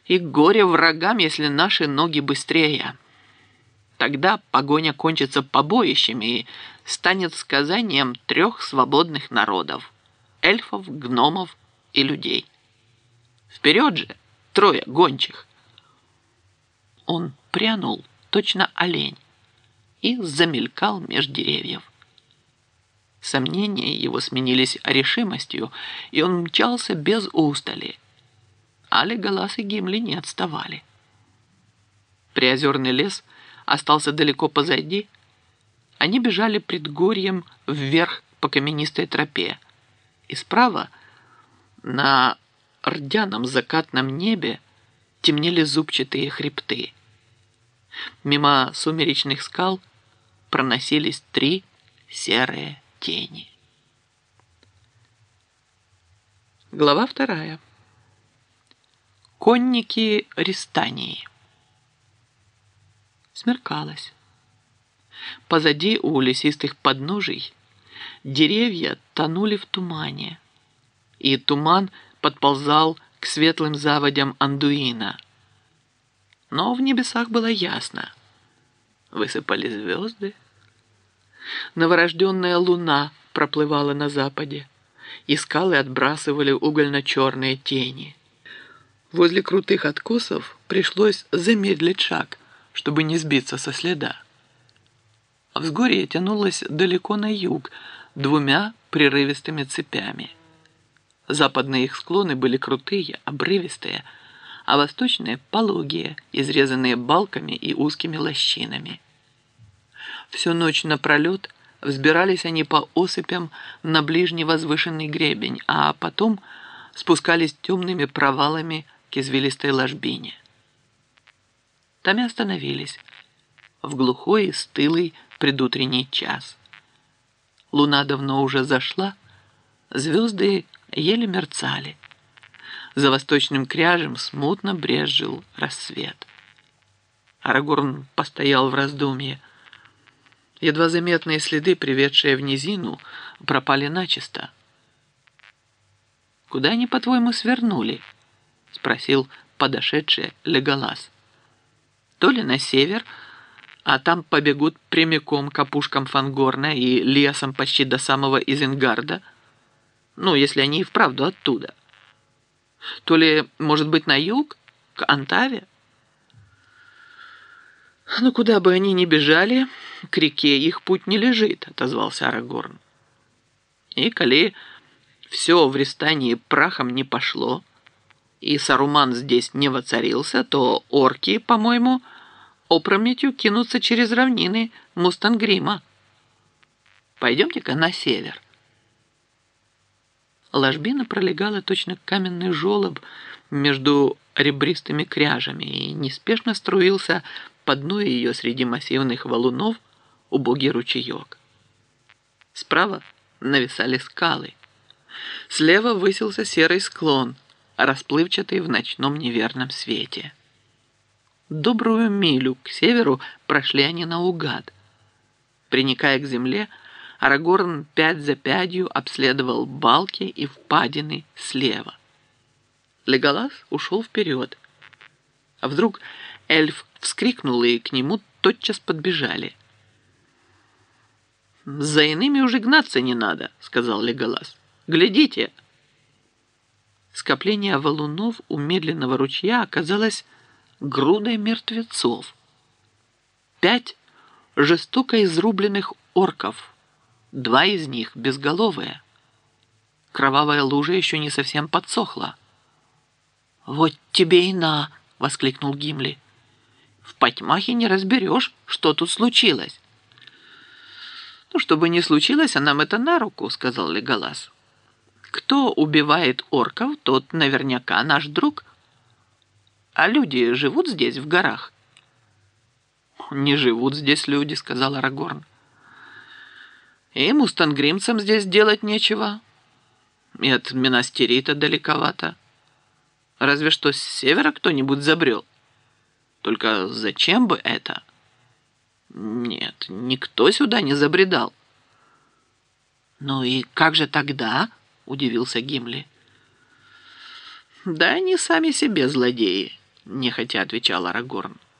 И горе врагам, если наши ноги быстрее. Тогда погоня кончится побоищами и станет сказанием 3 свободных народов – эльфов, гномов и людей. Вперед же, 3 гончих!» Он прянул, точно олень, и замелькал меж деревьев. Сомнения его сменились решимостью, и он мчался без устали. А Леголас и Гимли не отставали. Приозерный лес остался далеко позади. Они бежали предгорьем вверх по каменистой тропе, и справа на рдяном закатном небе темнели зубчатые хребты. Мимо сумеречных скал проносились 3 серые тени. Глава 2. Конники Ристании. Смеркалось. Позади у лесистых подножий деревья тонули в тумане, и туман подползал к светлым заводям Андуина. Но в небесах было ясно. Высыпали звезды. Новорожденная луна проплывала на западе, и скалы отбрасывали угольно-черные тени. Возле крутых откосов пришлось замедлить шаг, чтобы не сбиться со следа. Взгорье тянулось далеко на юг 2 прерывистыми цепями. Западные их склоны были крутые, обрывистые, а восточные – пологие, изрезанные балками и узкими лощинами. Всю ночь напролет взбирались они по осыпям на ближний возвышенный гребень, а потом спускались темными провалами к извилистой ложбине. Там и остановились в глухой и стылый предутренний час. Луна давно уже зашла, звезды еле мерцали. За восточным кряжем смутно брезжил рассвет. Арагорн постоял в раздумье. Едва заметные следы, приведшие в низину, пропали начисто. «Куда они, по-твоему, свернули?» — спросил подошедший Леголас. «То ли на север, а там побегут прямиком к опушкам Фангорна и лесом почти до самого Изенгарда, ну, если они и вправду оттуда. То ли, может быть, на юг, к Антаве? Ну, куда бы они ни бежали, к реке их путь не лежит», — отозвался Арагорн. «И коли все в Ристании прахом не пошло, и Саруман здесь не воцарился, то орки, по-моему, опрометью кинутся через равнины Мустангрима. Пойдемте-ка на север». Ложбина пролегала точно каменный желоб между ребристыми кряжами, и неспешно струился по дну ее среди массивных валунов убогий ручеек. Справа нависали скалы. Слева высился серый склон, расплывчатый в ночном неверном свете. Добрую милю к северу прошли они наугад. Приникая к земле, Арагорн 5 за 5 обследовал балки и впадины слева. Леголас ушел вперед. А вдруг эльф вскрикнул, и к нему тотчас подбежали. «За иными уже гнаться не надо», — сказал Леголас. «Глядите!» Скопление валунов у медленного ручья оказалось грудой мертвецов. 5 жестоко изрубленных орков, 2 из них безголовые. Кровавая лужа еще не совсем подсохла. «Вот тебе и на!» — воскликнул Гимли. «В потьмахе не разберешь, что тут случилось». «Ну, чтобы не случилось, а нам это на руку», — сказал Леголас. «Кто убивает орков, тот наверняка наш друг. А люди живут здесь, в горах?» «Не живут здесь люди», — сказал Арагорн. «И мустангримцам здесь делать нечего. И от Минастерита далековато. Разве что с севера кто-нибудь забрел. Только зачем бы это?» «Нет, никто сюда не забредал». «Ну и как же тогда?» — удивился Гимли. «Да они сами себе злодеи. нехотя отвечал Арагорн.